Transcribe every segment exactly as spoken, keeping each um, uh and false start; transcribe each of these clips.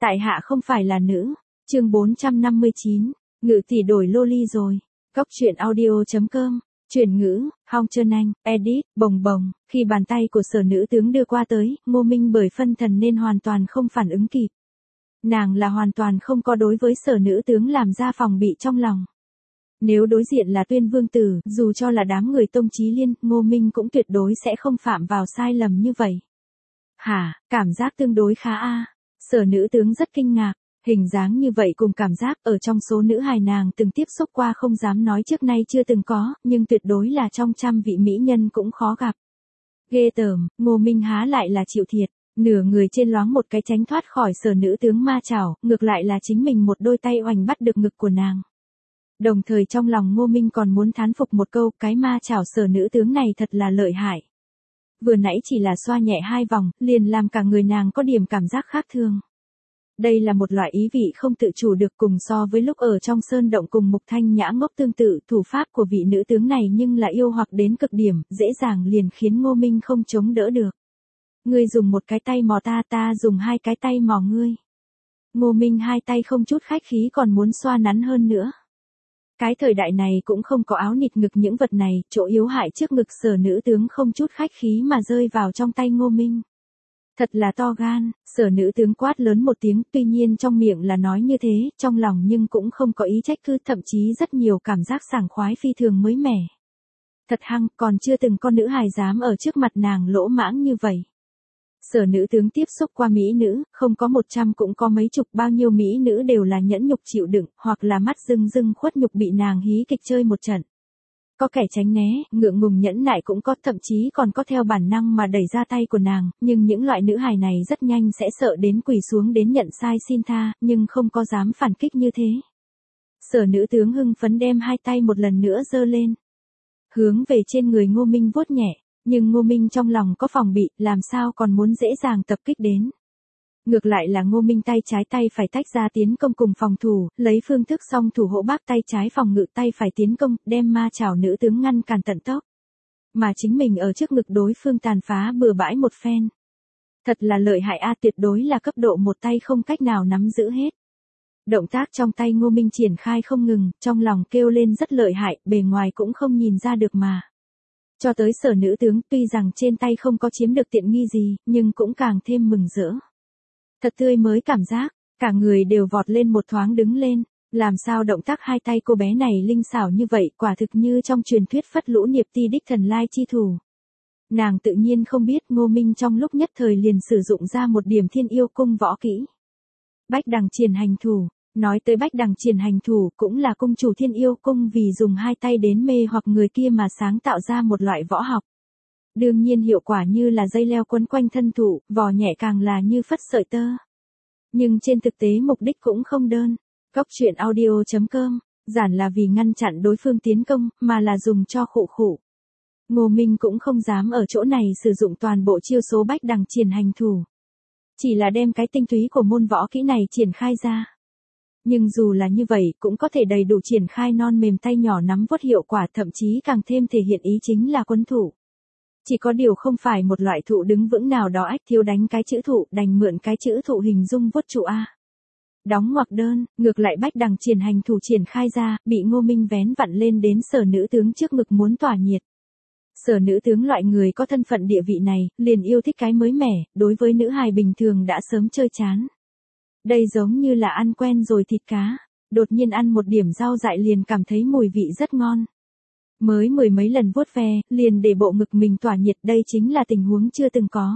Tại hạ không phải là nữ. Chương bốn trăm năm mươi chín, Ngự tỷ đổi loli rồi. Cóc truyện audio chấm com. Chuyển ngữ, Hong Trơn Anh, edit, bồng bồng. Khi bàn tay của Sở nữ tướng đưa qua tới, Ngô Minh bởi phân thần nên hoàn toàn không phản ứng kịp. Nàng là hoàn toàn không có đối với Sở nữ tướng làm ra phòng bị trong lòng. Nếu đối diện là Tuyên Vương Tử, dù cho là đám người Tông Chí Liên, Ngô Minh cũng tuyệt đối sẽ không phạm vào sai lầm như vậy. Hả, cảm giác tương đối khá a. Sở nữ tướng rất kinh ngạc. Hình dáng như vậy cùng cảm giác ở trong số nữ hài nàng từng tiếp xúc qua không dám nói trước nay chưa từng có, nhưng tuyệt đối là trong trăm vị mỹ nhân cũng khó gặp. Ghê tởm, Ngô Minh há lại là chịu thiệt, nửa người trên loáng một cái tránh thoát khỏi Sở nữ tướng ma chảo, ngược lại là chính mình một đôi tay oành bắt được ngực của nàng. Đồng thời trong lòng Ngô Minh còn muốn thán phục một câu, cái ma chảo Sở nữ tướng này thật là lợi hại. Vừa nãy chỉ là xoa nhẹ hai vòng, liền làm cả người nàng có điểm cảm giác khác thường. Đây là một loại ý vị không tự chủ được, cùng so với lúc ở trong sơn động cùng Mục Thanh Nhã ngốc tương tự, thủ pháp của vị nữ tướng này nhưng là yêu hoặc đến cực điểm, dễ dàng liền khiến Ngô Minh không chống đỡ được. Ngươi dùng một cái tay mò ta, ta dùng hai cái tay mò ngươi. Ngô Minh hai tay không chút khách khí còn muốn xoa nắn hơn nữa. Cái thời đại này cũng không có áo nịt ngực những vật này, chỗ yếu hại trước ngực Sở nữ tướng không chút khách khí mà rơi vào trong tay Ngô Minh. Thật là to gan, Sở nữ tướng quát lớn một tiếng, tuy nhiên trong miệng là nói như thế, trong lòng nhưng cũng không có ý trách cứ, thậm chí rất nhiều cảm giác sảng khoái phi thường mới mẻ. Thật hăng, còn chưa từng con nữ hài dám ở trước mặt nàng lỗ mãng như vậy. Sở nữ tướng tiếp xúc qua mỹ nữ, không có một trăm cũng có mấy chục, bao nhiêu mỹ nữ đều là nhẫn nhục chịu đựng, hoặc là mắt rưng rưng khuất nhục bị nàng hí kịch chơi một trận. Có kẻ tránh né, ngượng ngùng nhẫn nại cũng có, thậm chí còn có theo bản năng mà đẩy ra tay của nàng, nhưng những loại nữ hài này rất nhanh sẽ sợ đến quỳ xuống đến nhận sai xin tha, nhưng không có dám phản kích như thế. Sở nữ tướng hưng phấn đem hai tay một lần nữa giơ lên, hướng về trên người Ngô Minh vuốt nhẹ, nhưng Ngô Minh trong lòng có phòng bị, làm sao còn muốn dễ dàng tập kích đến. Ngược lại là Ngô Minh tay trái tay phải tách ra tiến công cùng phòng thủ, lấy phương thức song thủ hỗ bác tay trái phòng ngự tay phải tiến công, đem ma chảo nữ tướng ngăn cản tận tốc. Mà chính mình ở trước ngực đối phương tàn phá bừa bãi một phen. Thật là lợi hại a, tuyệt đối là cấp độ một tay không cách nào nắm giữ hết. Động tác trong tay Ngô Minh triển khai không ngừng, trong lòng kêu lên rất lợi hại, bề ngoài cũng không nhìn ra được mà. Cho tới Sở nữ tướng tuy rằng trên tay không có chiếm được tiện nghi gì, nhưng cũng càng thêm mừng rỡ. Thật tươi mới cảm giác, cả người đều vọt lên một thoáng đứng lên, làm sao động tác hai tay cô bé này linh xảo như vậy, quả thực như trong truyền thuyết Phất Lũ Niệp Ti đích thần lai chi thủ. Nàng tự nhiên không biết Ngô Minh trong lúc nhất thời liền sử dụng ra một điểm Thiên Yêu Cung võ kỹ. Bách Đằng Triển Hành Thủ, nói tới Bách Đằng Triển Hành Thủ cũng là cung chủ Thiên Yêu Cung vì dùng hai tay đến mê hoặc người kia mà sáng tạo ra một loại võ học. Đương nhiên hiệu quả như là dây leo quấn quanh thân thủ, vò nhẹ càng là như phất sợi tơ. Nhưng trên thực tế mục đích cũng không đơn. Cóc truyện audio chấm com, giản là vì ngăn chặn đối phương tiến công, mà là dùng cho khụ khụ. Ngô Minh cũng không dám ở chỗ này sử dụng toàn bộ chiêu số Bách Đằng Triển Hành Thủ. Chỉ là đem cái tinh túy của môn võ kỹ này triển khai ra. Nhưng dù là như vậy cũng có thể đầy đủ triển khai non mềm tay nhỏ nắm vuốt hiệu quả, thậm chí càng thêm thể hiện ý chính là quấn thủ. Chỉ có điều không phải một loại thụ đứng vững nào đó ách thiếu đánh cái chữ thụ, đành mượn cái chữ thụ hình dung vuốt trụ a. Đóng ngoặc đơn, ngược lại Bách Đằng Triển Hành Thủ triển khai ra, bị Ngô Minh vén vặn lên đến Sở nữ tướng trước ngực muốn tỏa nhiệt. Sở nữ tướng loại người có thân phận địa vị này, liền yêu thích cái mới mẻ, đối với nữ hài bình thường đã sớm chơi chán. Đây giống như là ăn quen rồi thịt cá, đột nhiên ăn một điểm rau dại liền cảm thấy mùi vị rất ngon. Mới mười mấy lần vuốt ve, liền để bộ ngực mình tỏa nhiệt, đây chính là tình huống chưa từng có.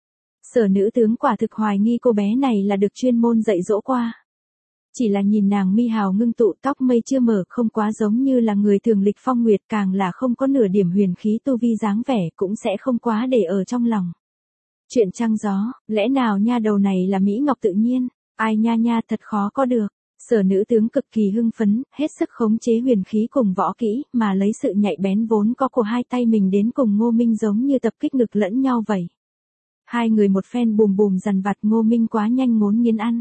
Sở nữ tướng quả thực hoài nghi cô bé này là được chuyên môn dạy dỗ qua. Chỉ là nhìn nàng mi hào ngưng tụ, tóc mây chưa mở, không quá giống như là người thường lịch phong nguyệt, càng là không có nửa điểm huyền khí tu vi dáng vẻ, cũng sẽ không quá để ở trong lòng. Chuyện trăng gió, lẽ nào nha đầu này là Mỹ Ngọc tự nhiên, ai nha nha thật khó có được. Sở nữ tướng cực kỳ hưng phấn, hết sức khống chế huyền khí cùng võ kỹ, mà lấy sự nhạy bén vốn có của hai tay mình đến cùng Ngô Minh giống như tập kích ngực lẫn nhau vậy. Hai người một phen bùm bùm dằn vặt, Ngô Minh quá nhanh ngốn nghiến ăn.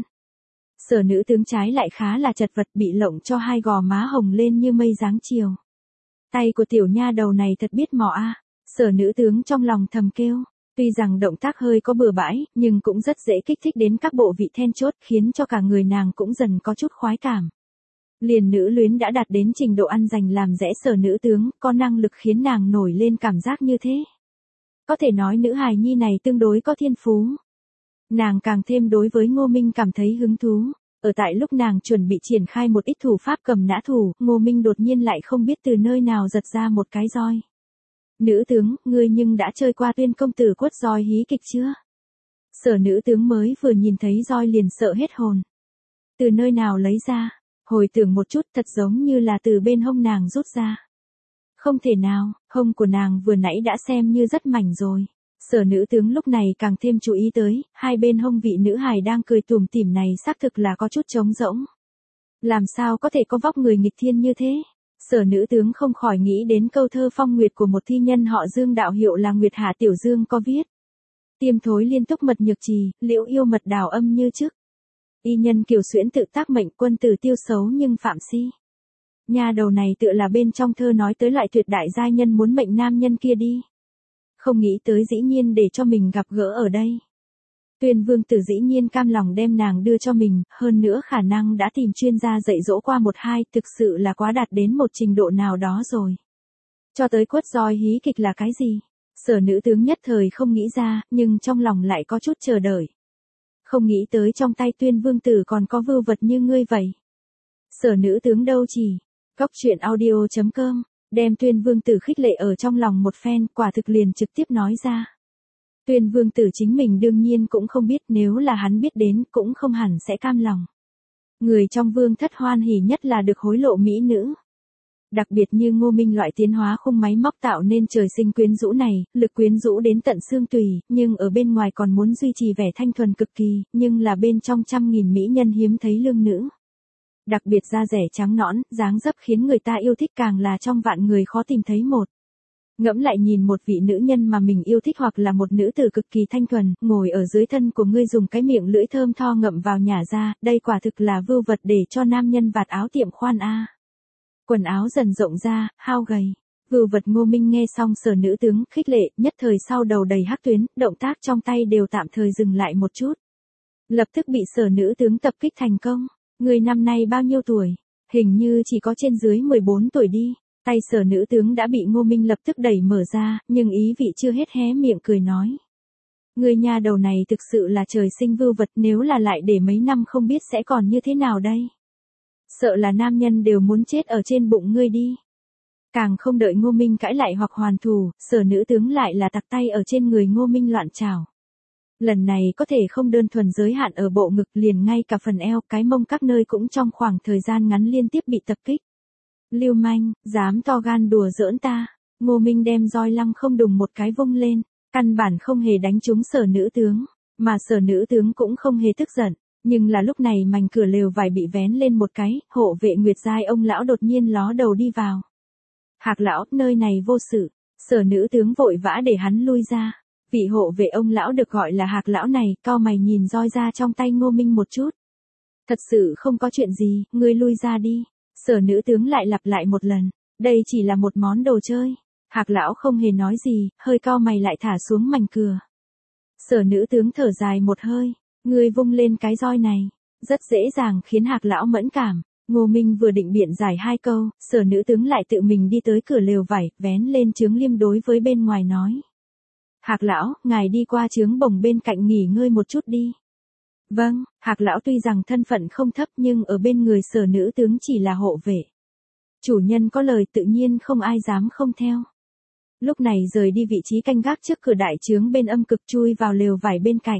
Sở nữ tướng trái lại khá là chật vật, bị lộng cho hai gò má hồng lên như mây dáng chiều. Tay của tiểu nha đầu này thật biết mò a. Sở nữ tướng trong lòng thầm kêu, Tuy rằng động tác hơi có bừa bãi, nhưng cũng rất dễ kích thích đến các bộ vị then chốt, khiến cho cả người nàng cũng dần có chút khoái cảm. Liền nữ luyến đã đạt đến trình độ ăn dành làm rẽ Sở nữ tướng, có năng lực khiến nàng nổi lên cảm giác như thế. Có thể nói nữ hài nhi này tương đối có thiên phú. Nàng càng thêm đối với Ngô Minh cảm thấy hứng thú. Ở tại lúc nàng chuẩn bị triển khai một ít thủ pháp cầm nã thủ, Ngô Minh đột nhiên lại không biết từ nơi nào giật ra một cái roi. Nữ tướng, ngươi nhưng đã chơi qua Tuyên công tử quất roi hí kịch chưa? Sở nữ tướng mới vừa nhìn thấy roi liền sợ hết hồn. Từ nơi nào lấy ra? Hồi tưởng một chút thật giống như là từ bên hông nàng rút ra. Không thể nào, hông của nàng vừa nãy đã xem như rất mảnh rồi. Sở nữ tướng lúc này càng thêm chú ý tới, hai bên hông vị nữ hài đang cười tủm tỉm này xác thực là có chút trống rỗng. Làm sao có thể có vóc người nghịch thiên như thế? Sở nữ tướng không khỏi nghĩ đến câu thơ phong nguyệt của một thi nhân họ Dương đạo hiệu là Nguyệt Hạ Tiểu Dương có viết. Tiêm thối liên túc mật nhược trì, liễu yêu mật đào âm như trước. Y nhân kiều xuyễn tự tác mệnh quân tử tiêu xấu nhưng phạm si. Nhà đầu này tựa là bên trong thơ nói tới loại tuyệt đại giai nhân muốn mệnh nam nhân kia đi. Không nghĩ tới dĩ nhiên để cho mình gặp gỡ ở đây. Tuyên vương tử dĩ nhiên cam lòng đem nàng đưa cho mình, hơn nữa khả năng đã tìm chuyên gia dạy dỗ qua một hai, thực sự là quá đạt đến một trình độ nào đó rồi. Cho tới quất roi hí kịch là cái gì? Sở nữ tướng nhất thời không nghĩ ra, nhưng trong lòng lại có chút chờ đợi. Không nghĩ tới trong tay Tuyên vương tử còn có vưu vật như ngươi vậy. Sở nữ tướng đâu chỉ. Góc truyện audio chấm com, đem Tuyên vương tử khích lệ ở trong lòng một phen, quả thực liền trực tiếp nói ra. Tuyên vương tử chính mình đương nhiên cũng không biết, nếu là hắn biết đến cũng không hẳn sẽ cam lòng. Người trong vương thất hoan hỉ nhất là được hối lộ mỹ nữ. Đặc biệt như Ngô Minh loại tiến hóa khung máy móc tạo nên trời sinh quyến rũ này, lực quyến rũ đến tận xương tùy, nhưng ở bên ngoài còn muốn duy trì vẻ thanh thuần cực kỳ, nhưng là bên trong trăm nghìn mỹ nhân hiếm thấy lương nữ. Đặc biệt da rẻ trắng nõn, dáng dấp khiến người ta yêu thích, càng là trong vạn người khó tìm thấy một. Ngẫm lại nhìn một vị nữ nhân mà mình yêu thích hoặc là một nữ tử cực kỳ thanh thuần, ngồi ở dưới thân của ngươi dùng cái miệng lưỡi thơm tho ngậm vào nhả ra, đây quả thực là vưu vật để cho nam nhân vạt áo tiệm khoan a. Quần áo dần rộng ra, hao gầy. Vưu vật Ngô Minh nghe xong Sở nữ tướng khích lệ, nhất thời sau đầu đầy hắc tuyến, động tác trong tay đều tạm thời dừng lại một chút. Lập tức bị Sở nữ tướng tập kích thành công. Người năm nay bao nhiêu tuổi? Hình như chỉ có trên dưới mười bốn tuổi đi. Tay Sở nữ tướng đã bị Ngô Minh lập tức đẩy mở ra, nhưng ý vị chưa hết hé miệng cười nói. Người nhà đầu này thực sự là trời sinh vưu vật, nếu là lại để mấy năm không biết sẽ còn như thế nào đây. Sợ là nam nhân đều muốn chết ở trên bụng ngươi đi. Càng không đợi Ngô Minh cãi lại hoặc hoàn thù, Sở nữ tướng lại là tặc tay ở trên người Ngô Minh loạn trảo. Lần này có thể không đơn thuần giới hạn ở bộ ngực, liền ngay cả phần eo, cái mông các nơi cũng trong khoảng thời gian ngắn liên tiếp bị tập kích. Lưu manh, dám to gan đùa giỡn ta. Ngô Minh đem roi lăng không đùng một cái vung lên, căn bản không hề đánh trúng Sở nữ tướng, mà Sở nữ tướng cũng không hề tức giận. Nhưng là lúc này mảnh cửa lều vải bị vén lên một cái, hộ vệ Nguyệt giai ông lão đột nhiên ló đầu đi vào. Hạc lão, nơi này vô sự. Sở nữ tướng vội vã để hắn lui ra. Vị hộ vệ ông lão được gọi là Hạc lão này, cau mày nhìn roi ra trong tay Ngô Minh một chút. Thật sự không có chuyện gì, ngươi lui ra đi. Sở nữ tướng lại lặp lại một lần, đây chỉ là một món đồ chơi. Hạc lão không hề nói gì, hơi cau mày lại thả xuống mảnh cửa. Sở nữ tướng thở dài một hơi, ngươi vung lên cái roi này, rất dễ dàng khiến Hạc lão mẫn cảm. Ngô Minh vừa định biện giải hai câu, Sở nữ tướng lại tự mình đi tới cửa lều vải, vén lên chướng liêm đối với bên ngoài nói. Hạc lão, ngài đi qua chướng bồng bên cạnh nghỉ ngơi một chút đi. Vâng, Hạc lão tuy rằng thân phận không thấp nhưng ở bên người Sở nữ tướng chỉ là hộ vệ. Chủ nhân có lời tự nhiên không ai dám không theo. Lúc này rời đi vị trí canh gác trước cửa đại chướng bên âm cực, chui vào lều vải bên cạnh.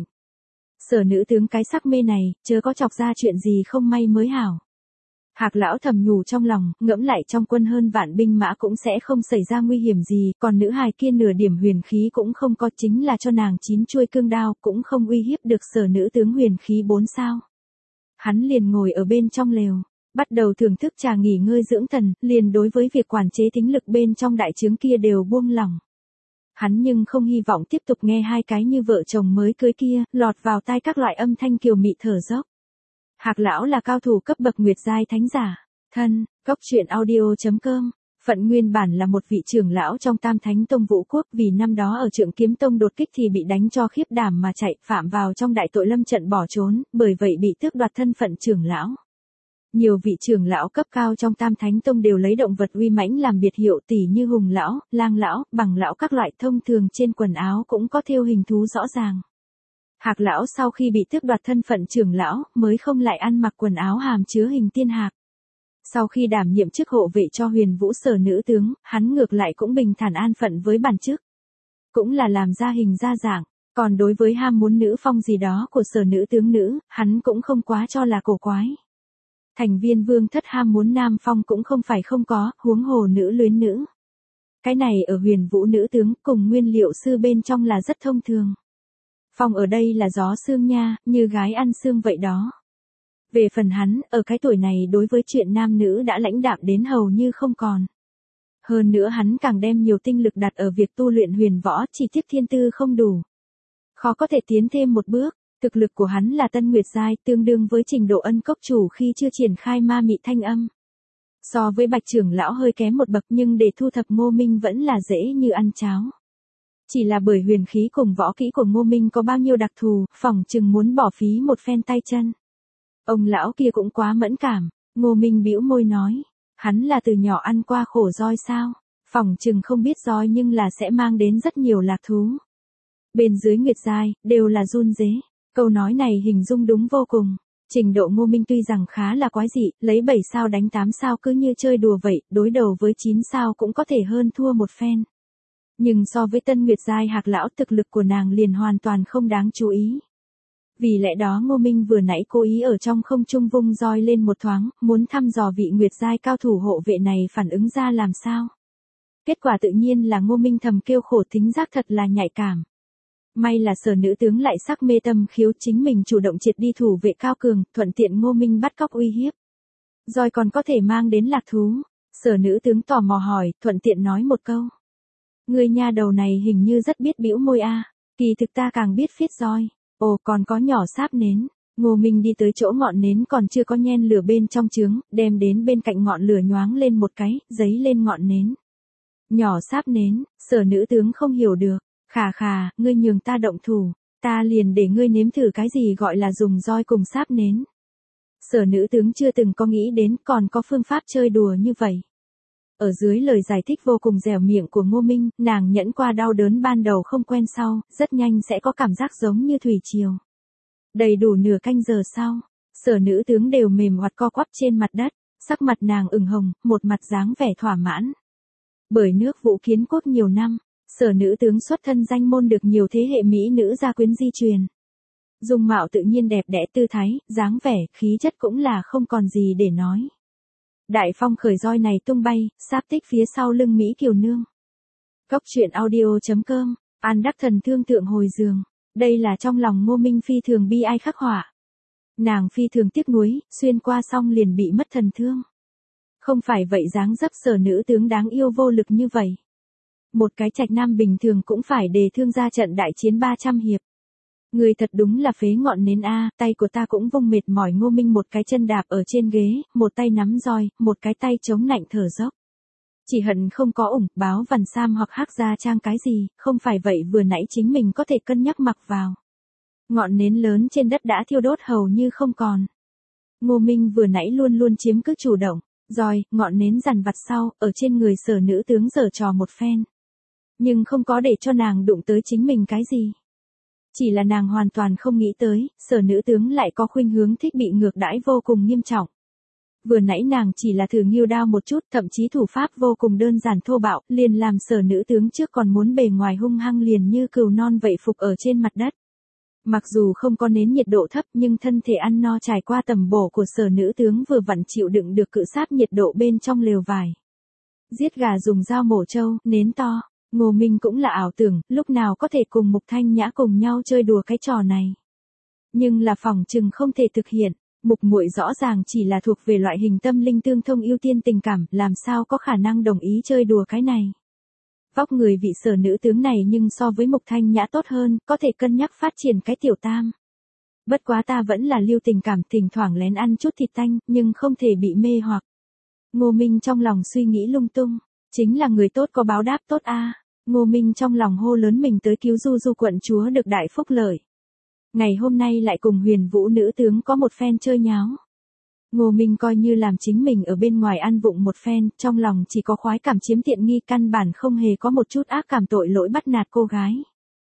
Sở nữ tướng cái sắc mê này, chớ có chọc ra chuyện gì không may mới hảo. Hạc lão thầm nhủ trong lòng, ngẫm lại trong quân hơn vạn binh mã cũng sẽ không xảy ra nguy hiểm gì, còn nữ hài kia nửa điểm huyền khí cũng không có, chính là cho nàng chín chuôi cương đao cũng không uy hiếp được Sở nữ tướng huyền khí bốn sao. Hắn liền ngồi ở bên trong lều, bắt đầu thưởng thức trà nghỉ ngơi dưỡng thần, liền đối với việc quản chế thính lực bên trong đại trướng kia đều buông lỏng. Hắn nhưng không hy vọng tiếp tục nghe hai cái như vợ chồng mới cưới kia, lọt vào tai các loại âm thanh kiều mị thở dốc. Hạc lão là cao thủ cấp bậc Nguyệt giai thánh giả. Thân, góc truyện audio chấm com Phận nguyên bản là một vị trưởng lão trong Tam Thánh Tông Vũ Quốc, vì năm đó ở Trượng Kiếm Tông đột kích thì bị đánh cho khiếp đảm mà chạy, phạm vào trong đại tội lâm trận bỏ trốn, bởi vậy bị tước đoạt thân phận trưởng lão. Nhiều vị trưởng lão cấp cao trong Tam Thánh Tông đều lấy động vật uy mãnh làm biệt hiệu, tỉ như hùng lão, lang lão, bằng lão, các loại. Thông thường trên quần áo cũng có thêu hình thú rõ ràng. Hạc lão sau khi bị tước đoạt thân phận trưởng lão, mới không lại ăn mặc quần áo hàm chứa hình tiên hạc. Sau khi đảm nhiệm chức hộ vệ cho Huyền Vũ Sở nữ tướng, hắn ngược lại cũng bình thản an phận với bản chức. Cũng là làm ra hình ra dạng, còn đối với ham muốn nữ phong gì đó của Sở nữ tướng nữ, hắn cũng không quá cho là cổ quái. Thành viên vương thất ham muốn nam phong cũng không phải không có, huống hồ nữ luyến nữ. Cái này ở Huyền Vũ nữ tướng cùng nguyên liệu sư bên trong là rất thông thường. Phong ở đây là gió sương nha, như gái ăn sương vậy đó. Về phần hắn, ở cái tuổi này đối với chuyện nam nữ đã lãnh đạm đến hầu như không còn. Hơn nữa hắn càng đem nhiều tinh lực đặt ở việc tu luyện huyền võ, chỉ tiếc thiên tư không đủ. Khó có thể tiến thêm một bước, thực lực của hắn là Tân Nguyệt giai, tương đương với trình độ Ân Cốc chủ khi chưa triển khai ma mị thanh âm. So với Bạch trưởng lão hơi kém một bậc, nhưng để thu thập Ngô Minh vẫn là dễ như ăn cháo. Chỉ là bởi huyền khí cùng võ kỹ của Ngô Minh có bao nhiêu đặc thù, phỏng chừng muốn bỏ phí một phen tay chân. Ông lão kia cũng quá mẫn cảm, Ngô Minh bĩu môi nói, hắn là từ nhỏ ăn qua khổ roi sao, phỏng chừng không biết roi nhưng là sẽ mang đến rất nhiều lạc thú. Bên dưới Nguyệt giai, đều là run rế, câu nói này hình dung đúng vô cùng. Trình độ Ngô Minh tuy rằng khá là quái dị, lấy bảy sao đánh tám sao cứ như chơi đùa vậy, đối đầu với chín sao cũng có thể hơn thua một phen. Nhưng so với Tân Nguyệt giai Hạc lão, thực lực của nàng liền hoàn toàn không đáng chú ý. Vì lẽ đó Ngô Minh vừa nãy cố ý ở trong không trung vung roi lên một thoáng, muốn thăm dò vị Nguyệt giai cao thủ hộ vệ này phản ứng ra làm sao. Kết quả tự nhiên là Ngô Minh thầm kêu khổ, thính giác thật là nhạy cảm. May là Sở nữ tướng lại sắc mê tâm khiếu, chính mình chủ động triệt đi thủ vệ cao cường, thuận tiện Ngô Minh bắt cóc uy hiếp. Roi còn có thể mang đến lạc thú. Sở nữ tướng tò mò hỏi, thuận tiện nói một câu. Người nha đầu này hình như rất biết bĩu môi a, à. Kỳ thực ta càng biết phiết roi. Ồ, còn có nhỏ sáp nến. Ngô Minh đi tới chỗ ngọn nến còn chưa có nhen lửa bên trong trướng, đem đến bên cạnh ngọn lửa nhoáng lên một cái, giấy lên ngọn nến. Nhỏ sáp nến, Sở nữ tướng không hiểu được. Khà khà, ngươi nhường ta động thủ, ta liền để ngươi nếm thử cái gì gọi là dùng roi cùng sáp nến. Sở nữ tướng chưa từng có nghĩ đến còn có phương pháp chơi đùa như vậy. Ở dưới lời giải thích vô cùng dẻo miệng của Ngô Minh, nàng nhẫn qua đau đớn ban đầu không quen sau, rất nhanh sẽ có cảm giác giống như thủy triều. Đầy đủ nửa canh giờ sau, Sở nữ tướng đều mềm oặt co quắp trên mặt đất, sắc mặt nàng ửng hồng, một mặt dáng vẻ thỏa mãn. Bởi nước Vũ Kiến Quốc nhiều năm, Sở nữ tướng xuất thân danh môn được nhiều thế hệ mỹ nữ gia quyến di truyền. Dung mạo tự nhiên đẹp đẽ, tư thái, dáng vẻ, khí chất cũng là không còn gì để nói. Đại phong khởi roi này tung bay, sáp tích phía sau lưng Mỹ Kiều Nương. Cốc truyện audio chấm com, An đắc thần thương tượng hồi giường. Đây là trong lòng Ngô Minh phi thường bi ai khắc họa. Nàng phi thường tiếc nuối, xuyên qua xong liền bị mất thần thương. Không phải vậy dáng dấp Sở nữ tướng đáng yêu vô lực như vậy. Một cái trạch nam bình thường cũng phải đề thương ra trận đại chiến ba trăm hiệp. Người thật đúng là phế ngọn nến a, tay của ta cũng vung mệt mỏi. Ngô Minh một cái chân đạp ở trên ghế, một tay nắm roi, một cái tay chống nạnh thở dốc. Chỉ hận không có ủng, báo vằn sam hoặc hắc gia trang cái gì, không phải vậy vừa nãy chính mình có thể cân nhắc mặc vào. Ngọn nến lớn trên đất đã thiêu đốt hầu như không còn. Ngô Minh vừa nãy luôn luôn chiếm cứ chủ động, roi, ngọn nến dằn vặt sau, ở trên người Sở nữ tướng giở trò một phen. Nhưng không có để cho nàng đụng tới chính mình cái gì. Chỉ là nàng hoàn toàn không nghĩ tới, Sở nữ tướng lại có khuynh hướng thích bị ngược đãi vô cùng nghiêm trọng. Vừa nãy nàng chỉ là thử nghêu đao một chút, thậm chí thủ pháp vô cùng đơn giản thô bạo, liền làm Sở nữ tướng trước còn muốn bề ngoài hung hăng liền như cừu non vậy phục ở trên mặt đất. Mặc dù không có nến nhiệt độ thấp nhưng thân thể ăn no trải qua tầm bổ của Sở nữ tướng vừa vặn chịu đựng được cự sáp nhiệt độ bên trong lều vải. Giết gà dùng dao mổ trâu, nến to. Ngô Minh cũng là ảo tưởng, lúc nào có thể cùng Mục Thanh Nhã cùng nhau chơi đùa cái trò này. Nhưng là phỏng chừng không thể thực hiện, Mục muội rõ ràng chỉ là thuộc về loại hình tâm linh tương thông ưu tiên tình cảm, làm sao có khả năng đồng ý chơi đùa cái này. Vóc người vị Sở nữ tướng này nhưng so với Mục Thanh Nhã tốt hơn, có thể cân nhắc phát triển cái tiểu tam. Bất quá ta vẫn là lưu tình cảm, thỉnh thoảng lén ăn chút thịt tanh, nhưng không thể bị mê hoặc. Ngô Minh trong lòng suy nghĩ lung tung. Chính là người tốt có báo đáp tốt a. Ngô Minh trong lòng hô lớn mình tới cứu Du Du quận chúa được đại phúc lợi. Ngày hôm nay lại cùng Huyền Vũ nữ tướng có một phen chơi nháo. Ngô Minh coi như làm chính mình ở bên ngoài ăn vụng một phen, trong lòng chỉ có khoái cảm chiếm tiện nghi, căn bản không hề có một chút ác cảm tội lỗi bắt nạt cô gái.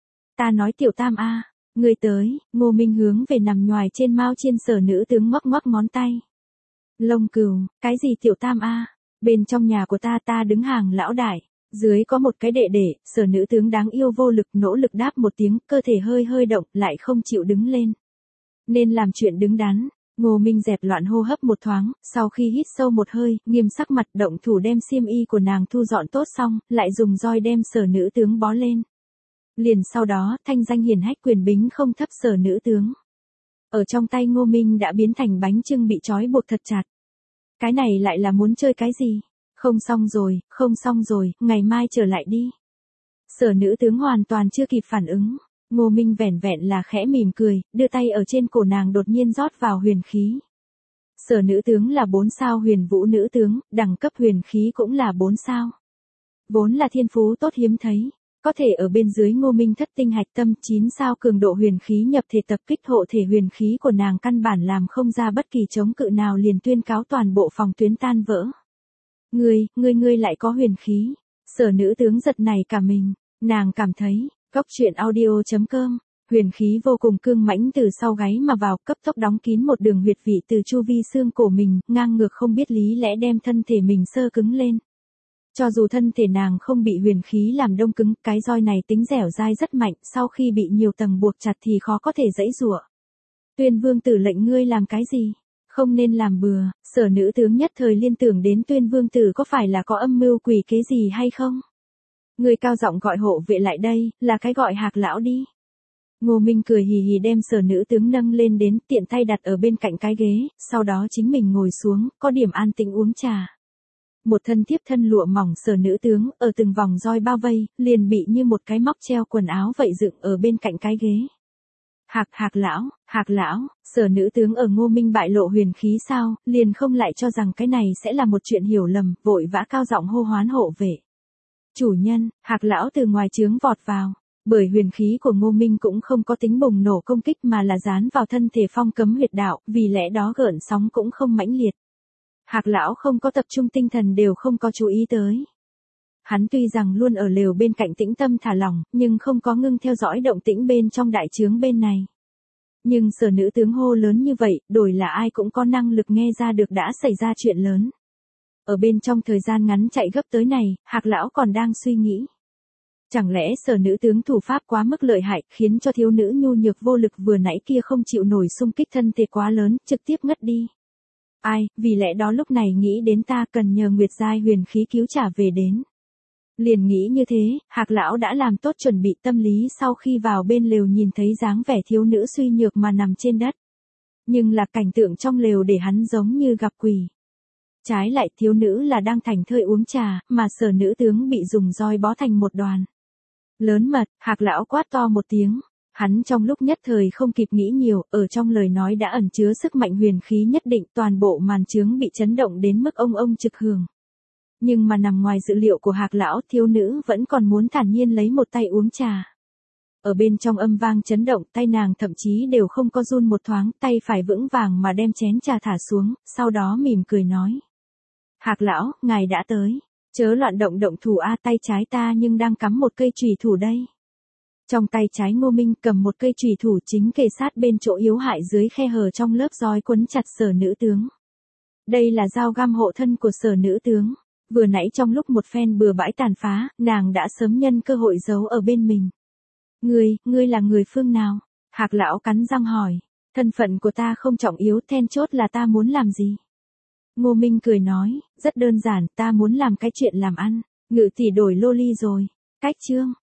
Ta nói Tiểu Tam a, người tới. Ngô Minh hướng về nằm nhoài trên mao chiên Sở nữ tướng ngoắc ngoắc ngón tay. Lông Cừu, cái gì Tiểu Tam a? Bên trong nhà của ta ta đứng hàng lão đại, dưới có một cái đệ đệ. Sở nữ tướng đáng yêu vô lực nỗ lực đáp một tiếng, cơ thể hơi hơi động, lại không chịu đứng lên. Nên làm chuyện đứng đắn. Ngô Minh dẹp loạn hô hấp một thoáng, sau khi hít sâu một hơi, nghiêm sắc mặt động thủ đem xiêm y của nàng thu dọn tốt xong, lại dùng roi đem Sở nữ tướng bó lên. Liền sau đó, thanh danh hiển hách quyền bính không thấp Sở nữ tướng. Ở trong tay Ngô Minh đã biến thành bánh chưng bị trói buộc thật chặt. Cái này lại là muốn chơi cái gì? Không xong rồi, không xong rồi, ngày mai trở lại đi. Sở nữ tướng hoàn toàn chưa kịp phản ứng. Ngô Minh vẻn vẹn là khẽ mỉm cười, đưa tay ở trên cổ nàng đột nhiên rót vào huyền khí. Sở nữ tướng là bốn sao Huyền Vũ nữ tướng, đẳng cấp huyền khí cũng là bốn sao. Vốn là thiên phú tốt hiếm thấy, có thể ở bên dưới Ngô Minh thất tinh hạch tâm chín sao cường độ huyền khí nhập thể tập kích hộ thể huyền khí của nàng căn bản làm không ra bất kỳ chống cự nào, liền tuyên cáo toàn bộ phòng tuyến tan vỡ. Ngươi, ngươi ngươi lại có huyền khí. Sở nữ tướng giật nảy cả mình, nàng cảm thấy, Cốc truyện audio chấm com, huyền khí vô cùng cương mãnh từ sau gáy mà vào, cấp tốc đóng kín một đường huyệt vị từ chu vi xương cổ mình, ngang ngược không biết lý lẽ đem thân thể mình sơ cứng lên. Cho dù thân thể nàng không bị huyền khí làm đông cứng, cái roi này tính dẻo dai rất mạnh, sau khi bị nhiều tầng buộc chặt thì khó có thể giãy giụa. Tuyên vương tử lệnh ngươi làm cái gì? Không nên làm bừa. Sở nữ tướng nhất thời liên tưởng đến Tuyên vương tử có phải là có âm mưu quỷ kế gì hay không? Người cao giọng gọi hộ vệ lại đây, là cái gọi Hạc lão đi. Ngô Minh cười hì hì đem Sở nữ tướng nâng lên đến, tiện tay đặt ở bên cạnh cái ghế, sau đó chính mình ngồi xuống, có điểm an tĩnh uống trà. Một thân thiếp thân lụa mỏng Sở nữ tướng, ở từng vòng roi bao vây, liền bị như một cái móc treo quần áo vậy dựng ở bên cạnh cái ghế. Hạc, Hạc lão, Hạc lão, Sở nữ tướng ở Ngô Minh bại lộ huyền khí sao, liền không lại cho rằng cái này sẽ là một chuyện hiểu lầm, vội vã cao giọng hô hoán hộ vệ. Chủ nhân, Hạc lão từ ngoài trướng vọt vào, bởi huyền khí của Ngô Minh cũng không có tính bùng nổ công kích mà là dán vào thân thể phong cấm huyệt đạo, vì lẽ đó gợn sóng cũng không mãnh liệt. Hạc lão không có tập trung tinh thần đều không có chú ý tới. Hắn tuy rằng luôn ở lều bên cạnh tĩnh tâm thả lỏng, nhưng không có ngưng theo dõi động tĩnh bên trong đại trướng bên này. Nhưng Sở nữ tướng hô lớn như vậy, đổi là ai cũng có năng lực nghe ra được đã xảy ra chuyện lớn. Ở bên trong thời gian ngắn chạy gấp tới này, Hạc lão còn đang suy nghĩ. Chẳng lẽ Sở nữ tướng thủ pháp quá mức lợi hại, khiến cho thiếu nữ nhu nhược vô lực vừa nãy kia không chịu nổi xung kích thân thể quá lớn, trực tiếp ngất đi. Ai, vì lẽ đó lúc này nghĩ đến ta cần nhờ Nguyệt giai huyền khí cứu trả về đến. Liền nghĩ như thế, Hạc lão đã làm tốt chuẩn bị tâm lý sau khi vào bên lều nhìn thấy dáng vẻ thiếu nữ suy nhược mà nằm trên đất. Nhưng là cảnh tượng trong lều để hắn giống như gặp quỷ. Trái lại thiếu nữ là đang thành thơi uống trà, mà Sở nữ tướng bị dùng roi bó thành một đoàn. Lớn mật, Hạc lão quát to một tiếng. Hắn trong lúc nhất thời không kịp nghĩ nhiều, ở trong lời nói đã ẩn chứa sức mạnh huyền khí nhất định, toàn bộ màn trướng bị chấn động đến mức ông ông trực hưởng. Nhưng mà nằm ngoài dự liệu của Hạc lão, thiếu nữ vẫn còn muốn thản nhiên lấy một tay uống trà. Ở bên trong âm vang chấn động, tay nàng thậm chí đều không có run một thoáng, tay phải vững vàng mà đem chén trà thả xuống, sau đó mỉm cười nói. Hạc lão, ngài đã tới. Chớ loạn động động thủ a, tay trái ta nhưng đang cắm một cây chùy thủ đây. Trong tay trái Ngô Minh cầm một cây chùy thủ chính kề sát bên chỗ yếu hại dưới khe hở trong lớp roi quấn chặt Sở nữ tướng. Đây là dao găm hộ thân của Sở nữ tướng. Vừa nãy trong lúc một phen bừa bãi tàn phá, nàng đã sớm nhân cơ hội giấu ở bên mình. Ngươi, ngươi là người phương nào? Hạc lão cắn răng hỏi. Thân phận của ta không trọng yếu, then chốt là ta muốn làm gì? Ngô Minh cười nói, rất đơn giản, ta muốn làm cái chuyện làm ăn. Ngự tỷ đổi lô ly rồi. Cách chương.